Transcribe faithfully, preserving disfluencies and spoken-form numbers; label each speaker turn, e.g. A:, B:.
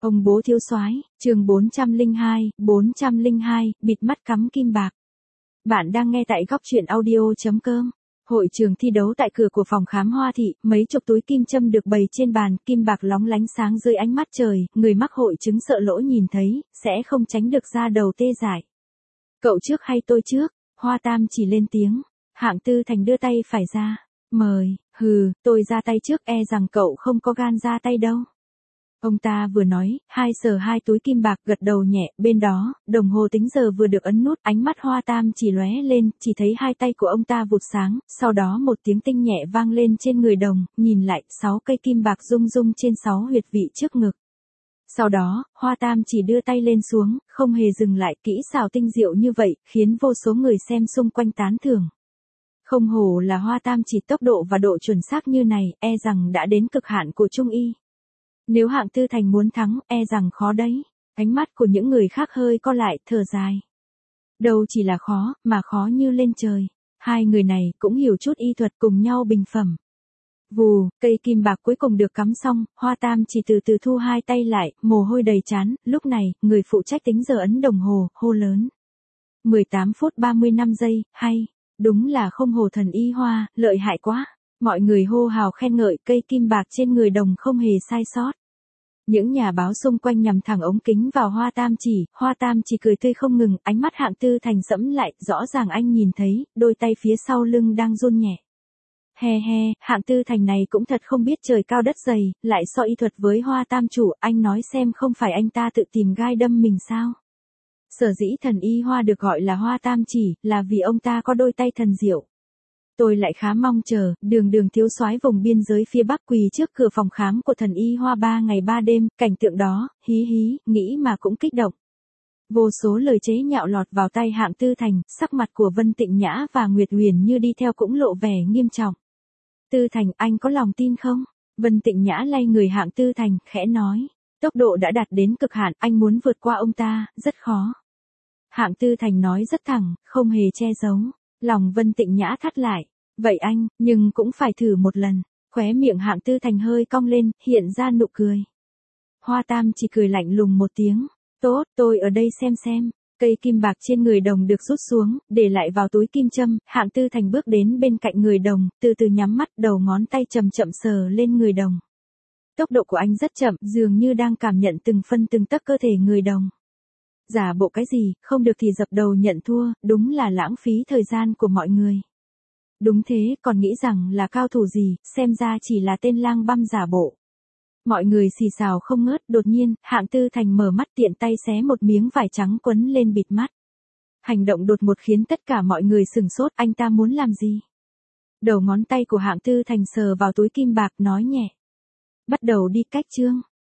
A: Ông bố thiếu soái, chương bốn trăm lẻ hai, bốn trăm lẻ hai, bịt mắt cắm kim bạc. Bạn đang nghe tại góc truyện audio chấm com. Hội trường thi đấu tại cửa của phòng khám Hoa Thị, mấy chục túi kim châm được bày trên bàn, kim bạc lóng lánh sáng dưới ánh mắt trời, người mắc hội chứng sợ lỗ nhìn thấy, sẽ không tránh được ra đầu tê dại. Cậu trước hay tôi trước? Hoa Tam chỉ lên tiếng. Hạng Tư Thành đưa tay phải ra. Mời, hừ, tôi ra tay trước, e rằng cậu không có gan ra tay đâu. Ông ta vừa nói, hai sờ hai túi kim bạc, gật đầu nhẹ, bên đó, đồng hồ tính giờ vừa được ấn nút, ánh mắt Hoa Tam chỉ lóe lên, chỉ thấy hai tay của ông ta vụt sáng, sau đó một tiếng tinh nhẹ vang lên trên người đồng, nhìn lại, sáu cây kim bạc rung rung trên sáu huyệt vị trước ngực. Sau đó, Hoa Tam chỉ đưa tay lên xuống, không hề dừng lại, kỹ xảo tinh diệu như vậy, khiến vô số người xem xung quanh tán thưởng. Không hổ là Hoa Tam chỉ, tốc độ và độ chuẩn xác như này, e rằng đã đến cực hạn của Trung y. Nếu Hạng Tư Thành muốn thắng, e rằng khó đấy. Ánh mắt của những người khác hơi co lại, thở dài. Đâu chỉ là khó, mà khó như lên trời. Hai người này cũng hiểu chút y thuật, cùng nhau bình phẩm. Vù, cây kim bạc cuối cùng được cắm xong, Hoa Tam chỉ từ từ thu hai tay lại, mồ hôi đầy trán. Lúc này, người phụ trách tính giờ ấn đồng hồ, hô lớn. mười tám phút ba mươi lăm giây, hay. Đúng là không hổ thần y Hoa, lợi hại quá. Mọi người hô hào khen ngợi, cây kim bạc trên người đồng không hề sai sót. Những nhà báo xung quanh nhằm thẳng ống kính vào Hoa Tam chỉ, Hoa Tam chỉ cười tươi không ngừng, ánh mắt Hạng Tư Thành sẫm lại, rõ ràng anh nhìn thấy, đôi tay phía sau lưng đang run nhẹ. He he, Hạng Tư Thành này cũng thật không biết trời cao đất dày, lại so y thuật với Hoa Tam chủ, anh nói xem không phải anh ta tự tìm gai đâm mình sao? Sở dĩ thần y Hoa được gọi là Hoa Tam chỉ, là vì ông ta có đôi tay thần diệu. Tôi lại khá mong chờ, đường đường thiếu soái vùng biên giới phía Bắc quỳ trước cửa phòng khám của thần y Hoa ba ngày ba đêm, cảnh tượng đó, hí hí, nghĩ mà cũng kích động. Vô số lời chế nhạo lọt vào tay Hạng Tư Thành, sắc mặt của Vân Tịnh Nhã và Nguyệt Huyền như đi theo cũng lộ vẻ nghiêm trọng. Tư Thành, anh có lòng tin không? Vân Tịnh Nhã lay người Hạng Tư Thành, khẽ nói. Tốc độ đã đạt đến cực hạn, anh muốn vượt qua ông ta, rất khó. Hạng Tư Thành nói rất thẳng, không hề che giấu. Lòng Vân Tịnh Nhã thắt lại. Vậy anh, nhưng cũng phải thử một lần. Khóe miệng Hạng Tư Thành hơi cong lên, hiện ra nụ cười. Hoa Tam chỉ cười lạnh lùng một tiếng. Tốt, tôi ở đây xem xem. Cây kim bạc trên người đồng được rút xuống, để lại vào túi kim châm. Hạng Tư Thành bước đến bên cạnh người đồng, từ từ nhắm mắt, đầu ngón tay chậm chậm sờ lên người đồng. Tốc độ của anh rất chậm, dường như đang cảm nhận từng phân từng tấc cơ thể người đồng. Giả bộ cái gì, không được thì dập đầu nhận thua, đúng là lãng phí thời gian của mọi người. Đúng thế, còn nghĩ rằng là cao thủ gì, xem ra chỉ là tên lang băm giả bộ. Mọi người xì xào không ngớt, đột nhiên, Hạng Tư Thành mở mắt tiện tay xé một miếng vải trắng quấn lên bịt mắt. Hành động đột ngột khiến tất cả mọi người sửng sốt, anh ta muốn làm gì? Đầu ngón tay của Hạng Tư Thành sờ vào túi kim bạc nói nhẹ. Bắt đầu đi cách chương.